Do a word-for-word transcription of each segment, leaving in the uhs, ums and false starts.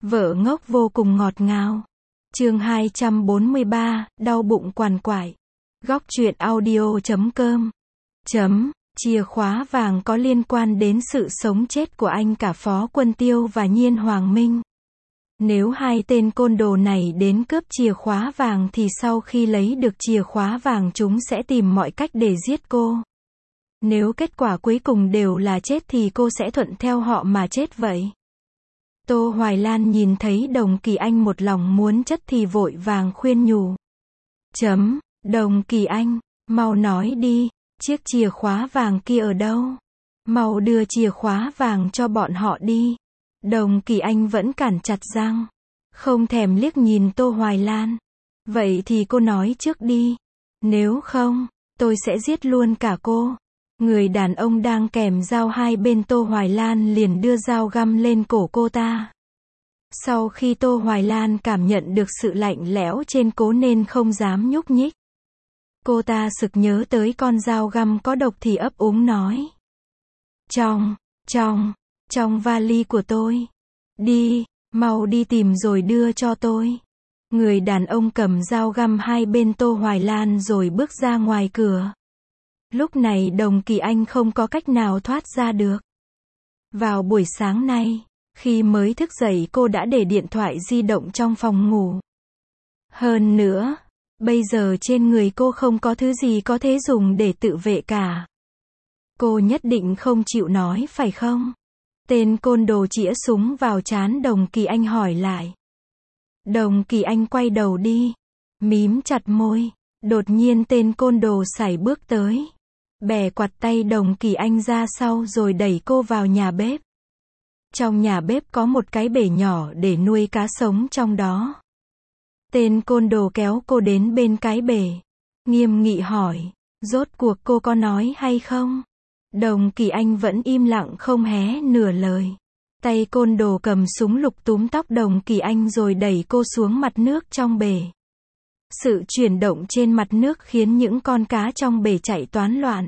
Vợ ngốc vô cùng ngọt ngào. Chương hai trăm bốn mươi ba, đau bụng quằn quại. Góc truyện audio chấm com. Chấm, chìa khóa vàng có liên quan đến sự sống chết của anh cả Phó Quân Tiêu và Nhiên Hoàng Minh. Nếu hai tên côn đồ này đến cướp chìa khóa vàng thì sau khi lấy được chìa khóa vàng chúng sẽ tìm mọi cách để giết cô. Nếu kết quả cuối cùng đều là chết thì cô sẽ thuận theo họ mà chết vậy. Tô Hoài Lan nhìn thấy Đồng Kỳ Anh một lòng muốn chất thì vội vàng khuyên nhủ. Chấm, Đồng Kỳ Anh, mau nói đi, chiếc chìa khóa vàng kia ở đâu? Mau đưa chìa khóa vàng cho bọn họ đi. Đồng Kỳ Anh vẫn cản chặt răng, không thèm liếc nhìn Tô Hoài Lan. Vậy thì cô nói trước đi. Nếu không, tôi sẽ giết luôn cả cô. Người đàn ông đang kèm dao hai bên Tô Hoài Lan liền đưa dao găm lên cổ cô ta. Sau khi Tô Hoài Lan cảm nhận được sự lạnh lẽo trên cổ nên không dám nhúc nhích. Cô ta sực nhớ tới con dao găm có độc thì ấp úng nói. Trong, trong, trong vali của tôi. Đi, mau đi tìm rồi đưa cho tôi. Người đàn ông cầm dao găm hai bên Tô Hoài Lan rồi bước ra ngoài cửa. Lúc này Đồng Kỳ Anh không có cách nào thoát ra được. Vào buổi sáng nay, khi mới thức dậy cô đã để điện thoại di động trong phòng ngủ. Hơn nữa, bây giờ trên người cô không có thứ gì có thể dùng để tự vệ cả. Cô nhất định không chịu nói phải không? Tên côn đồ chĩa súng vào trán Đồng Kỳ Anh hỏi lại. Đồng Kỳ Anh quay đầu đi, mím chặt môi. Đột nhiên tên côn đồ sải bước tới, bè quặt tay Đồng Kỳ Anh ra sau rồi đẩy cô vào nhà bếp. Trong nhà bếp có một cái bể nhỏ để nuôi cá sống trong đó. Tên côn đồ kéo cô đến bên cái bể, nghiêm nghị hỏi, rốt cuộc cô có nói hay không? Đồng Kỳ Anh vẫn im lặng không hé nửa lời. Tay côn đồ cầm súng lục túm tóc Đồng Kỳ Anh rồi đẩy cô xuống mặt nước trong bể. Sự chuyển động trên mặt nước khiến những con cá trong bể chạy toán loạn.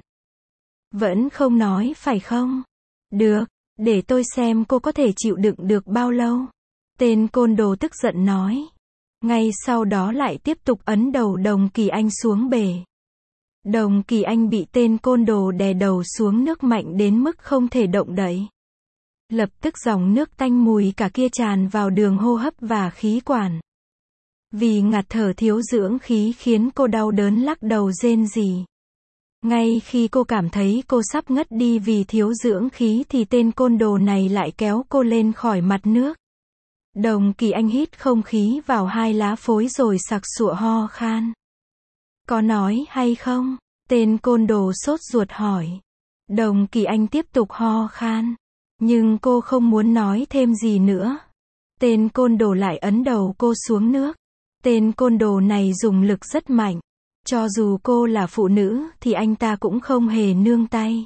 Vẫn không nói phải không? Được, để tôi xem cô có thể chịu đựng được bao lâu. Tên côn đồ tức giận nói. Ngay sau đó lại tiếp tục ấn đầu Đồng Kỳ Anh xuống bể. Đồng Kỳ Anh bị tên côn đồ đè đầu xuống nước mạnh đến mức không thể động đậy. Lập tức dòng nước tanh mùi cả kia tràn vào đường hô hấp và khí quản. Vì ngạt thở thiếu dưỡng khí khiến cô đau đớn lắc đầu rên rỉ. Ngay khi cô cảm thấy cô sắp ngất đi vì thiếu dưỡng khí thì tên côn đồ này lại kéo cô lên khỏi mặt nước. Đồng Kỳ Anh hít không khí vào hai lá phối rồi sặc sụa ho khan. Có nói hay không? Tên côn đồ sốt ruột hỏi. Đồng Kỳ Anh tiếp tục ho khan. Nhưng cô không muốn nói thêm gì nữa. Tên côn đồ lại ấn đầu cô xuống nước. Tên côn đồ này dùng lực rất mạnh. Cho dù cô là phụ nữ thì anh ta cũng không hề nương tay.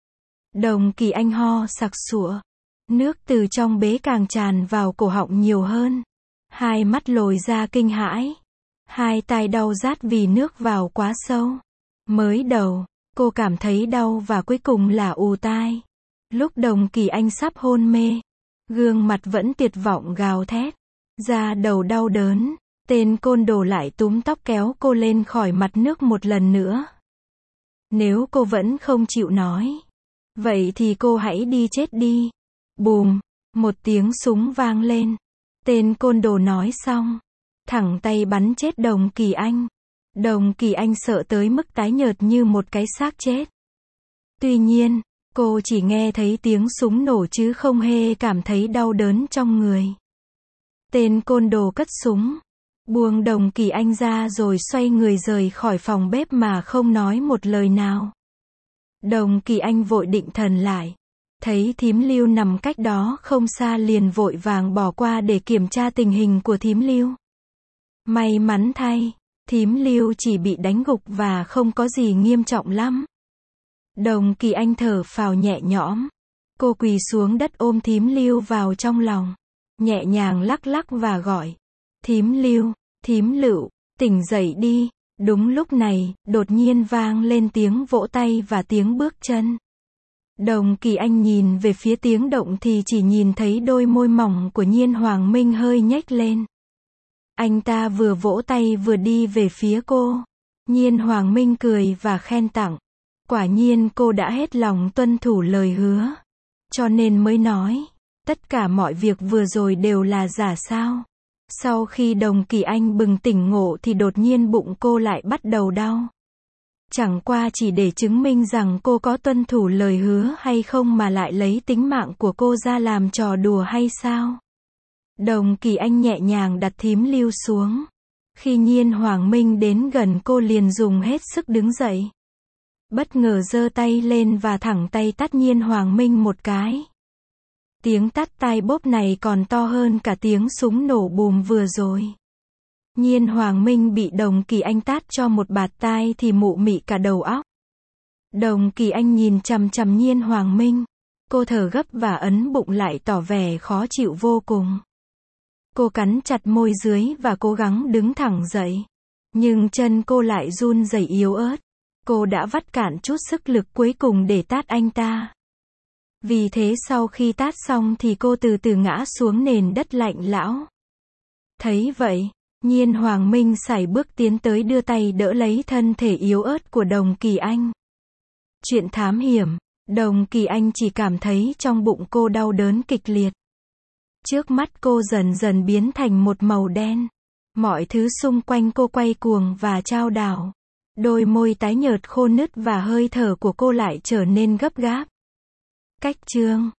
Đồng Kỳ Anh ho sặc sụa. Nước từ trong bế càng tràn vào cổ họng nhiều hơn. Hai mắt lồi ra kinh hãi. Hai tai đau rát vì nước vào quá sâu. Mới đầu, cô cảm thấy đau và cuối cùng là ù tai. Lúc Đồng Kỳ Anh sắp hôn mê, gương mặt vẫn tuyệt vọng gào thét. Da đầu đau đớn. Tên côn đồ lại túm tóc kéo cô lên khỏi mặt nước một lần nữa. Nếu cô vẫn không chịu nói, vậy thì cô hãy đi chết đi. Bùm, một tiếng súng vang lên. Tên côn đồ nói xong, thẳng tay bắn chết Đồng Kỳ Anh. Đồng Kỳ Anh sợ tới mức tái nhợt như một cái xác chết. Tuy nhiên, cô chỉ nghe thấy tiếng súng nổ chứ không hề cảm thấy đau đớn trong người. Tên côn đồ cất súng, buông Đồng Kỳ Anh ra rồi xoay người rời khỏi phòng bếp mà không nói một lời nào. Đồng Kỳ Anh vội định thần lại. Thấy thím Lưu nằm cách đó không xa liền vội vàng bỏ qua để kiểm tra tình hình của thím Lưu. May mắn thay, thím Lưu chỉ bị đánh gục và không có gì nghiêm trọng lắm. Đồng Kỳ Anh thở phào nhẹ nhõm. Cô quỳ xuống đất ôm thím Lưu vào trong lòng. Nhẹ nhàng lắc lắc và gọi. Thím Lưu, thím Lựu, tỉnh dậy đi. Đúng lúc này, đột nhiên vang lên tiếng vỗ tay và tiếng bước chân. Đồng Kỳ Anh nhìn về phía tiếng động thì chỉ nhìn thấy đôi môi mỏng của Nhiên Hoàng Minh hơi nhếch lên. Anh ta vừa vỗ tay vừa đi về phía cô. Nhiên Hoàng Minh cười và khen tặng. Quả nhiên cô đã hết lòng tuân thủ lời hứa. Cho nên mới nói, tất cả mọi việc vừa rồi đều là giả sao. Sau khi Đồng Kỳ Anh bừng tỉnh ngộ thì đột nhiên bụng cô lại bắt đầu đau. Chẳng qua chỉ để chứng minh rằng cô có tuân thủ lời hứa hay không mà lại lấy tính mạng của cô ra làm trò đùa hay sao? Đồng Kỳ Anh nhẹ nhàng đặt thím lưu xuống. Khi Nhiên Hoàng Minh đến gần cô liền dùng hết sức đứng dậy. Bất ngờ giơ tay lên và thẳng tay tát Nhiên Hoàng Minh một cái. Tiếng tát tai bốp này còn to hơn cả tiếng súng nổ bùm vừa rồi. Nhiên Hoàng Minh bị Đồng Kỳ Anh tát cho một bạt tai thì mụ mị cả đầu óc. Đồng Kỳ Anh nhìn chằm chằm Nhiên Hoàng Minh. Cô thở gấp và ấn bụng lại tỏ vẻ khó chịu vô cùng. Cô cắn chặt môi dưới và cố gắng đứng thẳng dậy. Nhưng chân cô lại run rẩy yếu ớt. Cô đã vắt cạn chút sức lực cuối cùng để tát anh ta. Vì thế sau khi tát xong thì cô từ từ ngã xuống nền đất lạnh lẽo. Thấy vậy, Nhiên Hoàng Minh sải bước tiến tới đưa tay đỡ lấy thân thể yếu ớt của Đồng Kỳ Anh. Chuyện thám hiểm, Đồng Kỳ Anh chỉ cảm thấy trong bụng cô đau đớn kịch liệt. Trước mắt cô dần dần biến thành một màu đen. Mọi thứ xung quanh cô quay cuồng và chao đảo. Đôi môi tái nhợt khô nứt và hơi thở của cô lại trở nên gấp gáp. Cách chương